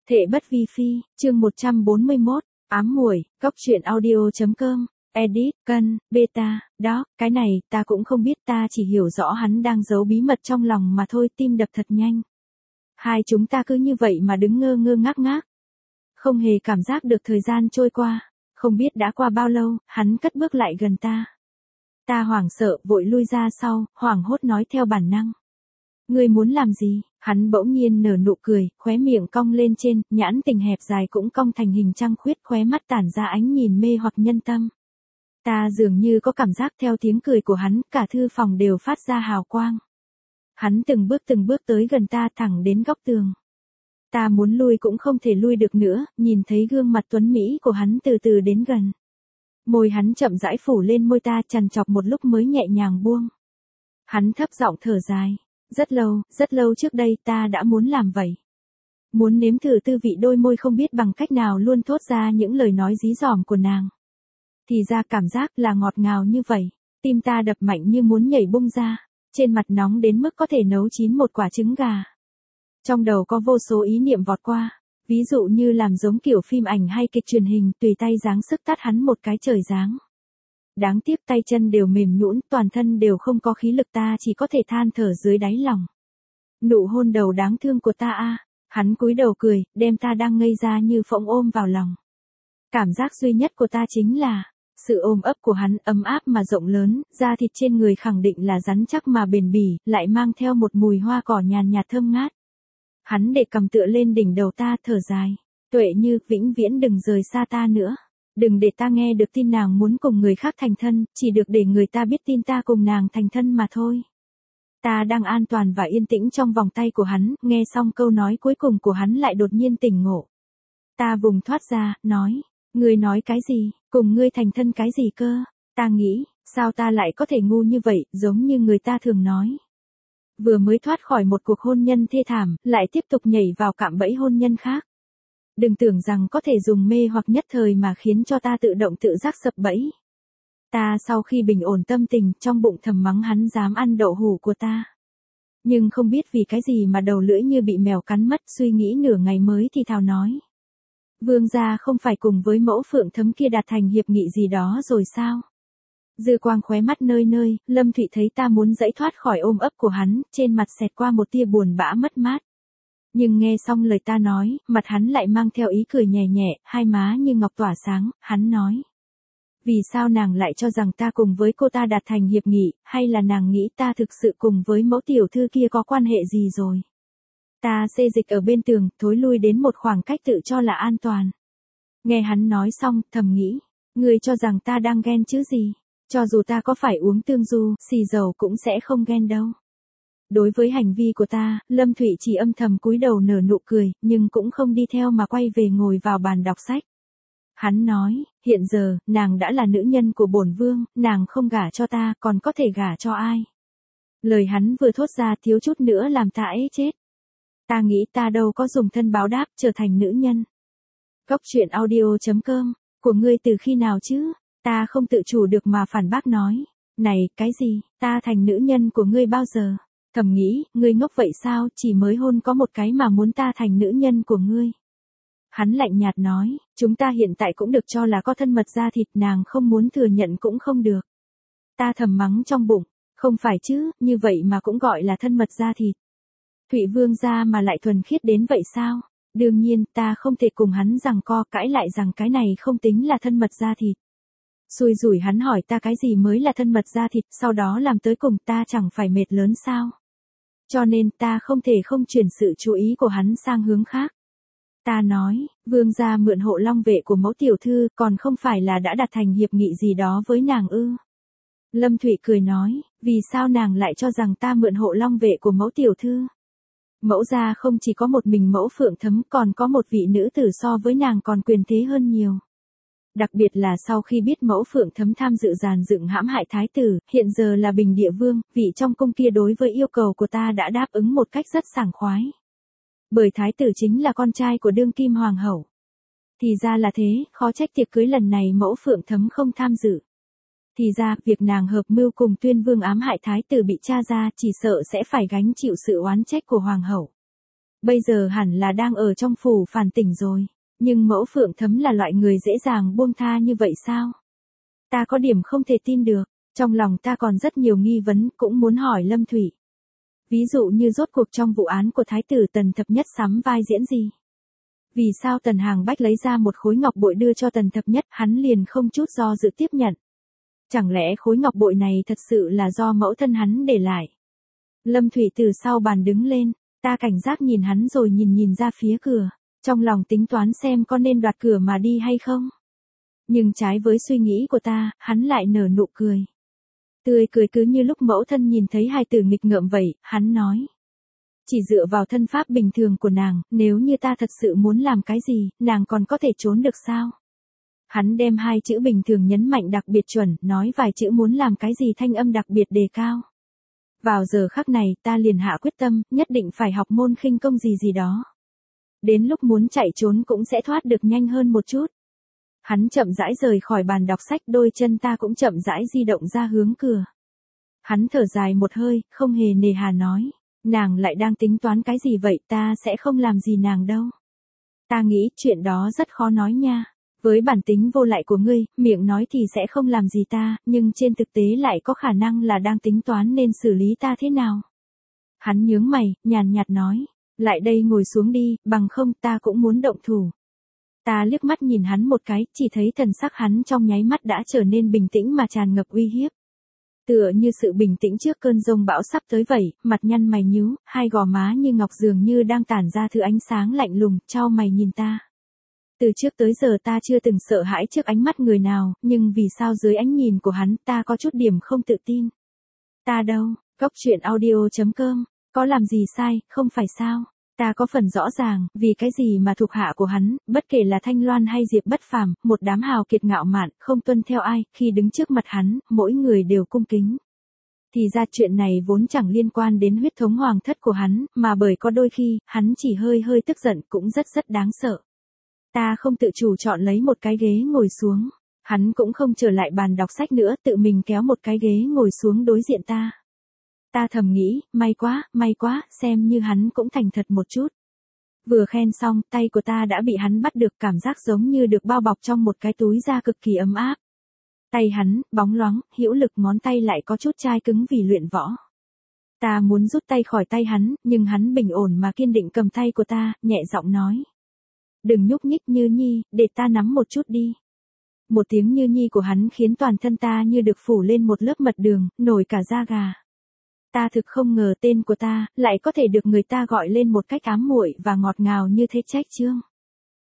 Thệ bất vi phi, chương 141, ám muội, cóc truyện audio.com, edit, cân, beta, đó, cái này, ta cũng không biết, ta chỉ hiểu rõ hắn đang giấu bí mật trong lòng mà thôi, tim đập thật nhanh. Hai chúng ta cứ như vậy mà đứng ngơ ngơ ngác ngác. Không hề cảm giác được thời gian trôi qua, không biết đã qua bao lâu, hắn cất bước lại gần ta. Ta hoảng sợ, vội lui ra sau, hoảng hốt nói theo bản năng. Ngươi muốn làm gì? Hắn bỗng nhiên nở nụ cười, khóe miệng cong lên trên, nhãn tình hẹp dài cũng cong thành hình trăng khuyết, khóe mắt tản ra ánh nhìn mê hoặc nhân tâm. Ta dường như có cảm giác theo tiếng cười của hắn, cả thư phòng đều phát ra hào quang. Hắn từng bước tới gần ta thẳng đến góc tường. Ta muốn lui cũng không thể lui được nữa, nhìn thấy gương mặt tuấn mỹ của hắn từ từ đến gần. Môi hắn chậm rãi phủ lên môi ta, chằn chọc một lúc mới nhẹ nhàng buông. Hắn thấp giọng thở dài. Rất lâu trước đây ta đã muốn làm vậy. Muốn nếm thử tư vị đôi môi không biết bằng cách nào luôn thốt ra những lời nói dí dỏm của nàng. Thì ra cảm giác là ngọt ngào như vậy. Tim ta đập mạnh như muốn nhảy bung ra. Trên mặt nóng đến mức có thể nấu chín một quả trứng gà. Trong đầu có vô số ý niệm vọt qua. Ví dụ như làm giống kiểu phim ảnh hay kịch truyền hình, tùy tay giáng sức tát hắn một cái trời giáng. Đáng tiếc tay chân đều mềm nhũn, toàn thân đều không có khí lực, ta chỉ có thể than thở dưới đáy lòng. Nụ hôn đầu đáng thương của ta a. Hắn cúi đầu cười, đem ta đang ngây ra như phỗng ôm vào lòng. Cảm giác duy nhất của ta chính là sự ôm ấp của hắn, ấm áp mà rộng lớn, da thịt trên người khẳng định là rắn chắc mà bền bỉ, lại mang theo một mùi hoa cỏ nhàn nhạt thơm ngát. Hắn để cầm tựa lên đỉnh đầu ta, thở dài. Tuệ Như, vĩnh viễn đừng rời xa ta nữa. Đừng để ta nghe được tin nàng muốn cùng người khác thành thân, chỉ được để người ta biết tin ta cùng nàng thành thân mà thôi. Ta đang an toàn và yên tĩnh trong vòng tay của hắn, nghe xong câu nói cuối cùng của hắn lại đột nhiên tỉnh ngộ. Ta vùng thoát ra, nói, ngươi nói cái gì, cùng ngươi thành thân cái gì cơ? Ta nghĩ, sao ta lại có thể ngu như vậy, giống như người ta thường nói. Vừa mới thoát khỏi một cuộc hôn nhân thê thảm, lại tiếp tục nhảy vào cạm bẫy hôn nhân khác. Đừng tưởng rằng có thể dùng mê hoặc nhất thời mà khiến cho ta tự động tự giác sập bẫy. Ta sau khi bình ổn tâm tình, trong bụng thầm mắng hắn dám ăn đậu hũ của ta. Nhưng không biết vì cái gì mà đầu lưỡi như bị mèo cắn mất, suy nghĩ nửa ngày mới thì thào nói. Vương gia không phải cùng với mẫu Phượng Thấm kia đạt thành hiệp nghị gì đó rồi sao? Dư quang khóe mắt nơi nơi, Lâm Thụy thấy ta muốn giãy thoát khỏi ôm ấp của hắn, trên mặt xẹt qua một tia buồn bã mất mát. Nhưng nghe xong lời ta nói, mặt hắn lại mang theo ý cười nhẹ nhẹ, hai má như ngọc tỏa sáng, hắn nói. Vì sao nàng lại cho rằng ta cùng với cô ta đạt thành hiệp nghị, hay là nàng nghĩ ta thực sự cùng với mẫu tiểu thư kia có quan hệ gì rồi? Ta xê dịch ở bên tường, thối lui đến một khoảng cách tự cho là an toàn. Nghe hắn nói xong, thầm nghĩ, ngươi cho rằng ta đang ghen chứ gì? Cho dù ta có phải uống tương du, xì dầu cũng sẽ không ghen đâu. Đối với hành vi của ta, Lâm Thụy chỉ âm thầm cúi đầu nở nụ cười, nhưng cũng không đi theo mà quay về ngồi vào bàn đọc sách. Hắn nói, hiện giờ, nàng đã là nữ nhân của bổn vương, nàng không gả cho ta, còn có thể gả cho ai? Lời hắn vừa thốt ra thiếu chút nữa làm ta ế chết. Ta nghĩ ta đâu có dùng thân báo đáp, trở thành nữ nhân. Cóc truyện audio.com, của ngươi từ khi nào chứ? Ta không tự chủ được mà phản bác nói. Này, cái gì, ta thành nữ nhân của ngươi bao giờ? Thầm nghĩ, ngươi ngốc vậy sao, chỉ mới hôn có một cái mà muốn ta thành nữ nhân của ngươi. Hắn lạnh nhạt nói, chúng ta hiện tại cũng được cho là có thân mật da thịt, nàng không muốn thừa nhận cũng không được. Ta thầm mắng trong bụng, không phải chứ, như vậy mà cũng gọi là thân mật da thịt. Thụy Vương gia mà lại thuần khiết đến vậy sao? Đương nhiên, ta không thể cùng hắn giằng co cãi lại rằng cái này không tính là thân mật da thịt. Xui rủi hắn hỏi ta cái gì mới là thân mật da thịt, sau đó làm tới cùng ta chẳng phải mệt lớn sao? Cho nên ta không thể không chuyển sự chú ý của hắn sang hướng khác. Ta nói, vương gia mượn hộ long vệ của mẫu tiểu thư, còn không phải là đã đạt thành hiệp nghị gì đó với nàng ư? Lâm Thụy cười nói, vì sao nàng lại cho rằng ta mượn hộ long vệ của mẫu tiểu thư? Mẫu gia không chỉ có một mình mẫu Phượng Thấm, còn có một vị nữ tử so với nàng còn quyền thế hơn nhiều. Đặc biệt là sau khi biết mẫu Phượng Thấm tham dự dàn dựng hãm hại thái tử, hiện giờ là bình địa vương, vị trong cung kia đối với yêu cầu của ta đã đáp ứng một cách rất sảng khoái. Bởi thái tử chính là con trai của đương kim hoàng hậu. Thì ra là thế, khó trách tiệc cưới lần này mẫu Phượng Thấm không tham dự. Thì ra, việc nàng hợp mưu cùng Tuyên Vương ám hại thái tử bị tra ra, chỉ sợ sẽ phải gánh chịu sự oán trách của hoàng hậu. Bây giờ hẳn là đang ở trong phủ phản tỉnh rồi. Nhưng mẫu Phượng Thấm là loại người dễ dàng buông tha như vậy sao? Ta có điểm không thể tin được. Trong lòng ta còn rất nhiều nghi vấn, cũng muốn hỏi Lâm Thủy. Ví dụ như rốt cuộc trong vụ án của Thái tử Tần Thập Nhất sắm vai diễn gì? Vì sao Tần Hàng Bách lấy ra một khối ngọc bội đưa cho Tần Thập Nhất, hắn liền không chút do dự tiếp nhận? Chẳng lẽ khối ngọc bội này thật sự là do mẫu thân hắn để lại? Lâm Thủy từ sau bàn đứng lên, ta cảnh giác nhìn hắn rồi nhìn ra phía cửa, trong lòng tính toán xem có nên đoạt cửa mà đi hay không. Nhưng trái với suy nghĩ của ta, hắn lại nở nụ cười. Tươi cười cứ như lúc mẫu thân nhìn thấy hài tử nghịch ngợm vậy, hắn nói. Chỉ dựa vào thân pháp bình thường của nàng, nếu như ta thật sự muốn làm cái gì, nàng còn có thể trốn được sao? Hắn đem hai chữ bình thường nhấn mạnh đặc biệt chuẩn, nói vài chữ muốn làm cái gì thanh âm đặc biệt đề cao. Vào giờ khắc này ta liền hạ quyết tâm, nhất định phải học môn khinh công gì đó. Đến lúc muốn chạy trốn cũng sẽ thoát được nhanh hơn một chút. Hắn chậm rãi rời khỏi bàn đọc sách, đôi chân ta cũng chậm rãi di động ra hướng cửa. Hắn thở dài một hơi, không hề nề hà nói. Nàng lại đang tính toán cái gì vậy, ta sẽ không làm gì nàng đâu. Ta nghĩ chuyện đó rất khó nói nha. Với bản tính vô lại của ngươi, miệng nói thì sẽ không làm gì ta, nhưng trên thực tế lại có khả năng là đang tính toán nên xử lý ta thế nào. Hắn nhướng mày, nhàn nhạt nói. Lại đây ngồi xuống đi, bằng không ta cũng muốn động thủ. Ta liếc mắt nhìn hắn một cái, chỉ thấy thần sắc hắn trong nháy mắt đã trở nên bình tĩnh mà tràn ngập uy hiếp. Tựa như sự bình tĩnh trước cơn giông bão sắp tới vậy, mặt nhăn mày nhíu, hai gò má như ngọc dường như đang tản ra thứ ánh sáng lạnh lùng, chau mày nhìn ta. Từ trước tới giờ ta chưa từng sợ hãi trước ánh mắt người nào, nhưng vì sao dưới ánh nhìn của hắn ta có chút điểm không tự tin. Ta đâu, Cốc Truyện Audio.com, có làm gì sai, không phải sao? Ta có phần rõ ràng, vì cái gì mà thuộc hạ của hắn, bất kể là Thanh Loan hay Diệp Bất Phàm, một đám hào kiệt ngạo mạn, không tuân theo ai, khi đứng trước mặt hắn, mỗi người đều cung kính. Thì ra chuyện này vốn chẳng liên quan đến huyết thống hoàng thất của hắn, mà bởi có đôi khi, hắn chỉ hơi tức giận cũng rất đáng sợ. Ta không tự chủ chọn lấy một cái ghế ngồi xuống. Hắn cũng không trở lại bàn đọc sách nữa, tự mình kéo một cái ghế ngồi xuống đối diện ta. Ta thầm nghĩ, may quá, xem như hắn cũng thành thật một chút. Vừa khen xong, tay của ta đã bị hắn bắt được, cảm giác giống như được bao bọc trong một cái túi da cực kỳ ấm áp. Tay hắn, bóng loáng, hữu lực, ngón tay lại có chút chai cứng vì luyện võ. Ta muốn rút tay khỏi tay hắn, nhưng hắn bình ổn mà kiên định cầm tay của ta, nhẹ giọng nói. Đừng nhúc nhích Như Nhi, để ta nắm một chút đi. Một tiếng Như Nhi của hắn khiến toàn thân ta như được phủ lên một lớp mật đường, nổi cả da gà. Ta thực không ngờ tên của ta lại có thể được người ta gọi lên một cách ám muội và ngọt ngào như thế. Trách Chương.